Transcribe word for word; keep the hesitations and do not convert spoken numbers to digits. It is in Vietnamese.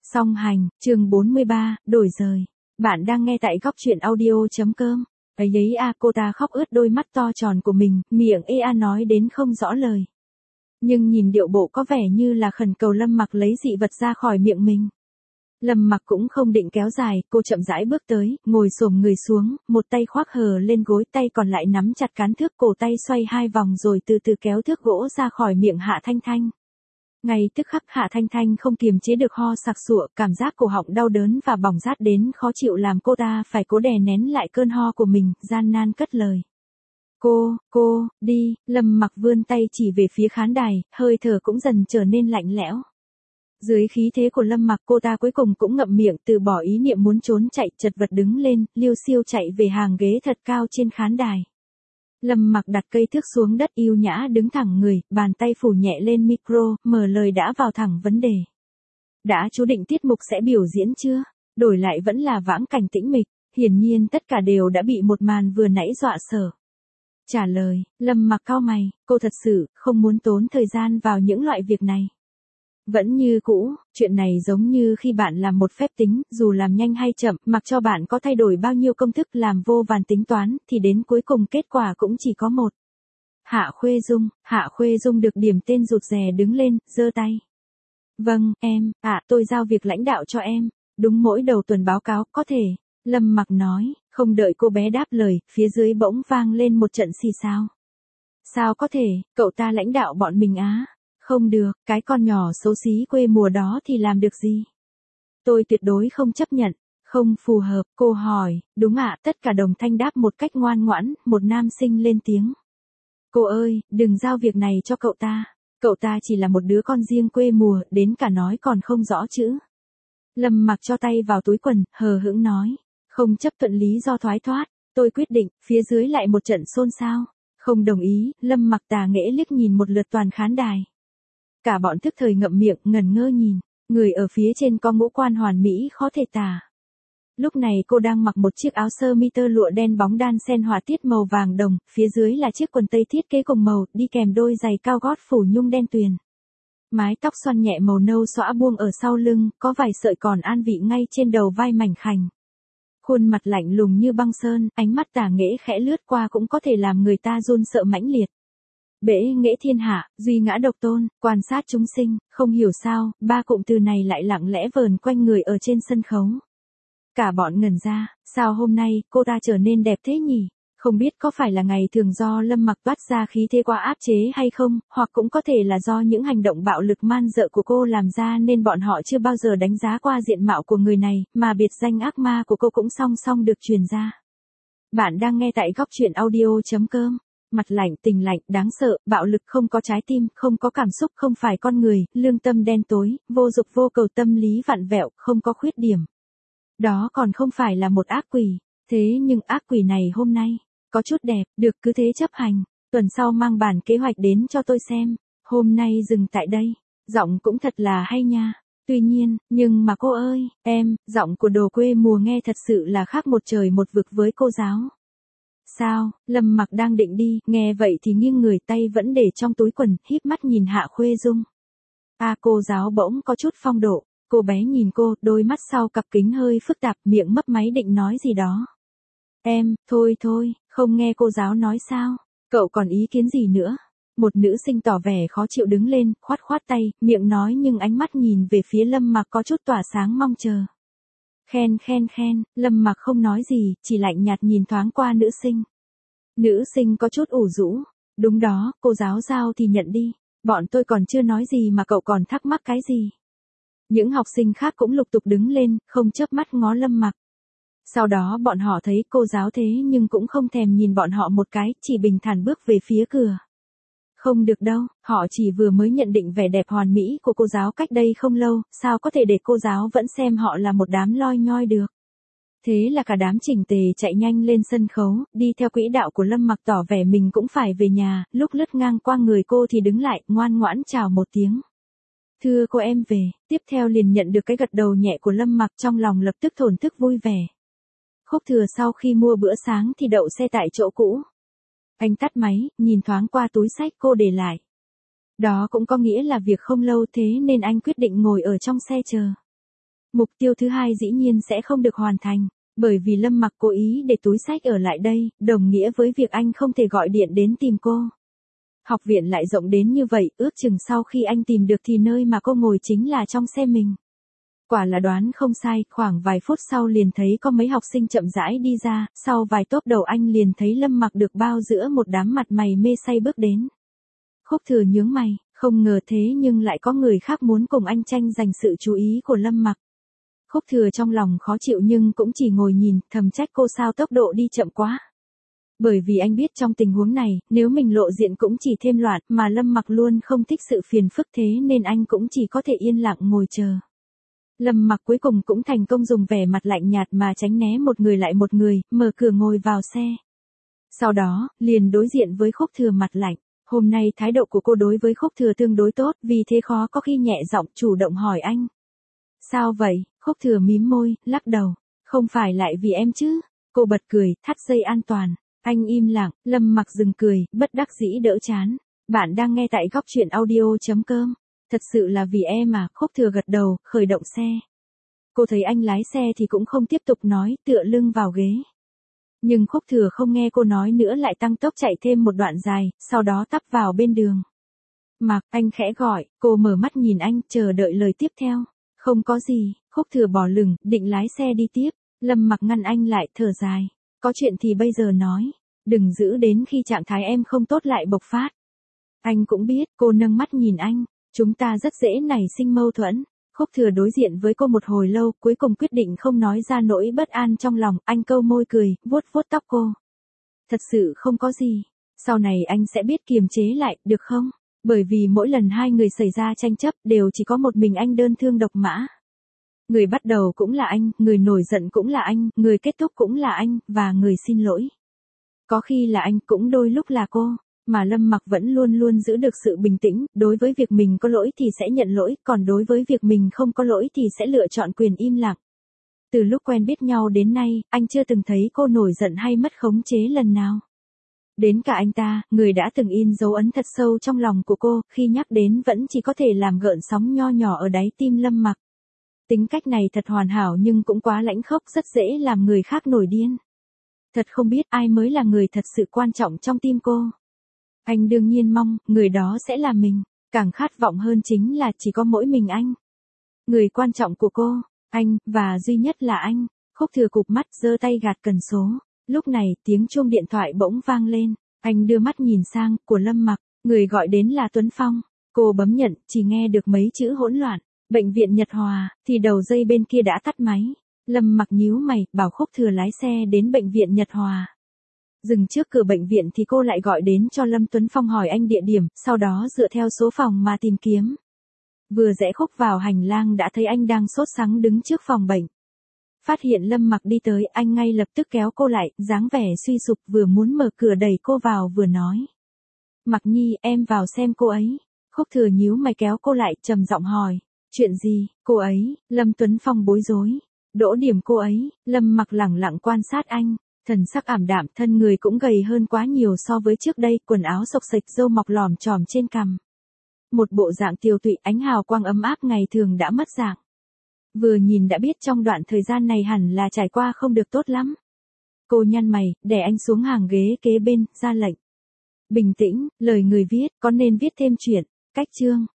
Song hành, chương bốn mươi ba, đổi rời. Bạn đang nghe tại góc truyện audio.com. Ấy ấy a, cô ta khóc ướt đôi mắt to tròn của mình, miệng ê a nói đến không rõ lời. Nhưng nhìn điệu bộ có vẻ như là khẩn cầu Lâm Mặc lấy dị vật ra khỏi miệng mình. Lâm Mặc cũng không định kéo dài, cô chậm rãi bước tới, ngồi xổm người xuống, một tay khoác hờ lên gối, tay còn lại nắm chặt cán thước, cổ tay xoay hai vòng rồi từ từ kéo thước gỗ ra khỏi miệng Hạ Thanh Thanh. Ngay tức khắc Hạ Thanh Thanh không kiềm chế được ho sặc sụa, cảm giác cổ họng đau đớn và bỏng rát đến khó chịu làm cô ta phải cố đè nén lại cơn ho của mình, gian nan cất lời. Cô, cô, đi, Lâm Mặc vươn tay chỉ về phía khán đài, hơi thở cũng dần trở nên lạnh lẽo. Dưới khí thế của Lâm Mặc, cô ta cuối cùng cũng ngậm miệng, từ bỏ ý niệm muốn trốn chạy, chật vật đứng lên, liêu xiêu chạy về hàng ghế thật cao trên khán đài. Lâm Mặc đặt cây thước xuống đất, yêu nhã đứng thẳng người, bàn tay phủ nhẹ lên micro, mở lời đã vào thẳng vấn đề. Đã chú định tiết mục sẽ biểu diễn chưa? Đổi lại vẫn là vãng cảnh tĩnh mịch, hiển nhiên tất cả đều đã bị một màn vừa nãy dọa sợ. Trả lời, Lâm Mặc cau mày, cô thật sự không muốn tốn thời gian vào những loại việc này. Vẫn như cũ, chuyện này giống như khi bạn làm một phép tính, dù làm nhanh hay chậm, mặc cho bạn có thay đổi bao nhiêu công thức làm vô vàn tính toán, thì đến cuối cùng kết quả cũng chỉ có một. Hạ Khuê Dung, Hạ Khuê Dung được điểm tên rụt rè đứng lên, giơ tay. Vâng, em, ạ, à, tôi giao việc lãnh đạo cho em, đúng mỗi đầu tuần báo cáo, có thể. Lâm Mặc nói, không đợi cô bé đáp lời, phía dưới bỗng vang lên một trận xì xào. Sao có thể, cậu ta lãnh đạo bọn mình á? Không được, cái con nhỏ xấu xí quê mùa đó thì làm được gì? Tôi tuyệt đối không chấp nhận, không phù hợp, cô hỏi, đúng ạ, tất cả đồng thanh đáp một cách ngoan ngoãn, một nam sinh lên tiếng. Cô ơi, đừng giao việc này cho cậu ta, cậu ta chỉ là một đứa con riêng quê mùa, đến cả nói còn không rõ chữ. Lâm Mặc cho tay vào túi quần, hờ hững nói, không chấp thuận lý do thoái thoát, tôi quyết định, phía dưới lại một trận xôn xao. Không đồng ý, Lâm Mặc tà nghễ liếc nhìn một lượt toàn khán đài. Cả bọn thức thời ngậm miệng, ngẩn ngơ nhìn, người ở phía trên có ngũ quan hoàn mỹ khó thể tả. Lúc này cô đang mặc một chiếc áo sơ mi tơ lụa đen bóng đan xen họa tiết màu vàng đồng, phía dưới là chiếc quần tây thiết kế cùng màu, đi kèm đôi giày cao gót phủ nhung đen tuyền. Mái tóc xoăn nhẹ màu nâu xõa buông ở sau lưng, có vài sợi còn an vị ngay trên đầu vai mảnh khảnh. Khuôn mặt lạnh lùng như băng sơn, ánh mắt tà nghễ khẽ lướt qua cũng có thể làm người ta run sợ mãnh liệt. Bể nghệ thiên hạ, duy ngã độc tôn, quan sát chúng sinh, không hiểu sao, ba cụm từ này lại lặng lẽ vờn quanh người ở trên sân khấu. Cả bọn ngẩn ra, sao hôm nay, cô ta trở nên đẹp thế nhỉ? Không biết có phải là ngày thường do Lâm Mặc toát ra khí thế quá áp chế hay không, hoặc cũng có thể là do những hành động bạo lực man dợ của cô làm ra nên bọn họ chưa bao giờ đánh giá qua diện mạo của người này, mà biệt danh ác ma của cô cũng song song được truyền ra. Bạn đang nghe tại góc truyện audio.com. Mặt lạnh, tình lạnh, đáng sợ, bạo lực, không có trái tim, không có cảm xúc, không phải con người, lương tâm đen tối, vô dục vô cầu, tâm lý vặn vẹo, không có khuyết điểm. Đó còn không phải là một ác quỷ, thế nhưng ác quỷ này hôm nay, có chút đẹp, được cứ thế chấp hành, tuần sau mang bản kế hoạch đến cho tôi xem, hôm nay dừng tại đây, giọng cũng thật là hay nha. Tuy nhiên, nhưng mà cô ơi, em, giọng của đồ quê mùa nghe thật sự là khác một trời một vực với cô giáo. Sao, Lâm Mặc đang định đi, nghe vậy thì nghiêng người, tay vẫn để trong túi quần, híp mắt nhìn Hạ Khuê Dung. À, cô giáo bỗng có chút phong độ, cô bé nhìn cô, đôi mắt sau cặp kính hơi phức tạp, miệng mấp máy định nói gì đó. Em, thôi thôi, không nghe cô giáo nói sao, cậu còn ý kiến gì nữa? Một nữ sinh tỏ vẻ khó chịu đứng lên, khoát khoát tay, miệng nói nhưng ánh mắt nhìn về phía Lâm Mặc có chút tỏa sáng mong chờ. Khen khen khen, Lâm Mặc không nói gì, chỉ lạnh nhạt nhìn thoáng qua nữ sinh. Nữ sinh có chút ủ rũ. Đúng đó, cô giáo giao thì nhận đi. Bọn tôi còn chưa nói gì mà cậu còn thắc mắc cái gì. Những học sinh khác cũng lục tục đứng lên, không chớp mắt ngó Lâm Mặc. Sau đó bọn họ thấy cô giáo thế nhưng cũng không thèm nhìn bọn họ một cái, chỉ bình thản bước về phía cửa. Không được đâu, họ chỉ vừa mới nhận định vẻ đẹp hoàn mỹ của cô giáo cách đây không lâu, sao có thể để cô giáo vẫn xem họ là một đám loi nhoi được. Thế là cả đám chỉnh tề chạy nhanh lên sân khấu, đi theo quỹ đạo của Lâm Mặc, tỏ vẻ mình cũng phải về nhà, lúc lướt ngang qua người cô thì đứng lại, ngoan ngoãn chào một tiếng. Thưa cô, em về, tiếp theo liền nhận được cái gật đầu nhẹ của Lâm Mặc, trong lòng lập tức thổn thức vui vẻ. Khúc Thừa sau khi mua bữa sáng thì đậu xe tại chỗ cũ. Anh tắt máy, nhìn thoáng qua túi xách cô để lại. Đó cũng có nghĩa là việc không lâu, thế nên anh quyết định ngồi ở trong xe chờ. Mục tiêu thứ hai dĩ nhiên sẽ không được hoàn thành, bởi vì Lâm Mặc cố ý để túi xách ở lại đây, đồng nghĩa với việc anh không thể gọi điện đến tìm cô. Học viện lại rộng đến như vậy, ước chừng sau khi anh tìm được thì nơi mà cô ngồi chính là trong xe mình. Quả là đoán không sai, khoảng vài phút sau liền thấy có mấy học sinh chậm rãi đi ra, sau vài tốp đầu anh liền thấy Lâm Mặc được bao giữa một đám mặt mày mê say bước đến. Khúc Thừa nhướng mày, không ngờ thế nhưng lại có người khác muốn cùng anh tranh giành sự chú ý của Lâm Mặc. Khúc Thừa trong lòng khó chịu nhưng cũng chỉ ngồi nhìn, thầm trách cô sao tốc độ đi chậm quá. Bởi vì anh biết trong tình huống này, nếu mình lộ diện cũng chỉ thêm loạn, mà Lâm Mặc luôn không thích sự phiền phức thế nên anh cũng chỉ có thể yên lặng ngồi chờ. Lâm Mặc cuối cùng cũng thành công dùng vẻ mặt lạnh nhạt mà tránh né một người lại một người, mở cửa ngồi vào xe. Sau đó, liền đối diện với Khúc Thừa mặt lạnh. Hôm nay thái độ của cô đối với Khúc Thừa tương đối tốt, vì thế khó có khi nhẹ giọng chủ động hỏi anh. Sao vậy? Khúc Thừa mím môi, lắc đầu. Không phải lại vì em chứ? Cô bật cười, thắt dây an toàn. Anh im lặng, Lâm Mặc dừng cười, bất đắc dĩ đỡ chán. Bạn đang nghe tại góc truyện audio chấm com. Thật sự là vì em à? Khúc Thừa gật đầu, khởi động xe. Cô thấy anh lái xe thì cũng không tiếp tục nói, tựa lưng vào ghế. Nhưng Khúc Thừa không nghe cô nói nữa lại tăng tốc chạy thêm một đoạn dài, sau đó tấp vào bên đường. Mặc, anh khẽ gọi, cô mở mắt nhìn anh, chờ đợi lời tiếp theo. Không có gì, Khúc Thừa bỏ lửng, định lái xe đi tiếp. Lâm Mặc ngăn anh lại, thở dài. Có chuyện thì bây giờ nói, đừng giữ đến khi trạng thái em không tốt lại bộc phát. Anh cũng biết, cô nâng mắt nhìn anh, chúng ta rất dễ nảy sinh mâu thuẫn. Khúc Thừa đối diện với cô một hồi lâu, cuối cùng quyết định không nói ra nỗi bất an trong lòng, anh câu môi cười, vuốt vuốt tóc cô. Thật sự không có gì, sau này anh sẽ biết kiềm chế lại, được không? Bởi vì mỗi lần hai người xảy ra tranh chấp đều chỉ có một mình anh đơn thương độc mã. Người bắt đầu cũng là anh, người nổi giận cũng là anh, người kết thúc cũng là anh, và người xin lỗi. Có khi là anh, cũng đôi lúc là cô. Mà Lâm Mặc vẫn luôn luôn giữ được sự bình tĩnh, đối với việc mình có lỗi thì sẽ nhận lỗi, còn đối với việc mình không có lỗi thì sẽ lựa chọn quyền im lặng. Từ lúc quen biết nhau đến nay, anh chưa từng thấy cô nổi giận hay mất khống chế lần nào. Đến cả anh ta, người đã từng in dấu ấn thật sâu trong lòng của cô, khi nhắc đến vẫn chỉ có thể làm gợn sóng nho nhỏ ở đáy tim Lâm Mặc. Tính cách này thật hoàn hảo nhưng cũng quá lãnh khốc, rất dễ làm người khác nổi điên. Thật không biết ai mới là người thật sự quan trọng trong tim cô. Anh đương nhiên mong, người đó sẽ là mình, càng khát vọng hơn chính là chỉ có mỗi mình anh. Người quan trọng của cô, anh, và duy nhất là anh. Khúc Thừa cụp mắt, giơ tay gạt cần số. Lúc này, tiếng chuông điện thoại bỗng vang lên. Anh đưa mắt nhìn sang, của Lâm Mặc, người gọi đến là Tuấn Phong. Cô bấm nhận, chỉ nghe được mấy chữ hỗn loạn. Bệnh viện Nhật Hòa, thì đầu dây bên kia đã tắt máy. Lâm Mặc nhíu mày, bảo Khúc Thừa lái xe đến bệnh viện Nhật Hòa. Dừng trước cửa bệnh viện thì cô lại gọi đến cho Lâm Tuấn Phong hỏi anh địa điểm, sau đó dựa theo số phòng mà tìm kiếm. Vừa rẽ khúc vào hành lang đã thấy anh đang sốt sắng đứng trước phòng bệnh. Phát hiện Lâm Mặc đi tới, anh ngay lập tức kéo cô lại, dáng vẻ suy sụp, vừa muốn mở cửa đẩy cô vào vừa nói. Mặc Nhi, em vào xem cô ấy. Khúc Thừa nhíu mày kéo cô lại, trầm giọng hỏi. Chuyện gì? Cô ấy? Lâm Tuấn Phong bối rối. Đỗ điểm cô ấy. Lâm Mặc lẳng lặng quan sát anh. Thần sắc ảm đạm, thân người cũng gầy hơn quá nhiều so với trước đây, quần áo xộc xệch, râu mọc lòm chòm trên cằm. Một bộ dạng tiều tụy, ánh hào quang ấm áp ngày thường đã mất dạng. Vừa nhìn đã biết trong đoạn thời gian này hẳn là trải qua không được tốt lắm. Cô nhăn mày, đè anh xuống hàng ghế kế bên, ra lệnh. Bình tĩnh, lời người viết, có nên viết thêm chuyện, cách chương.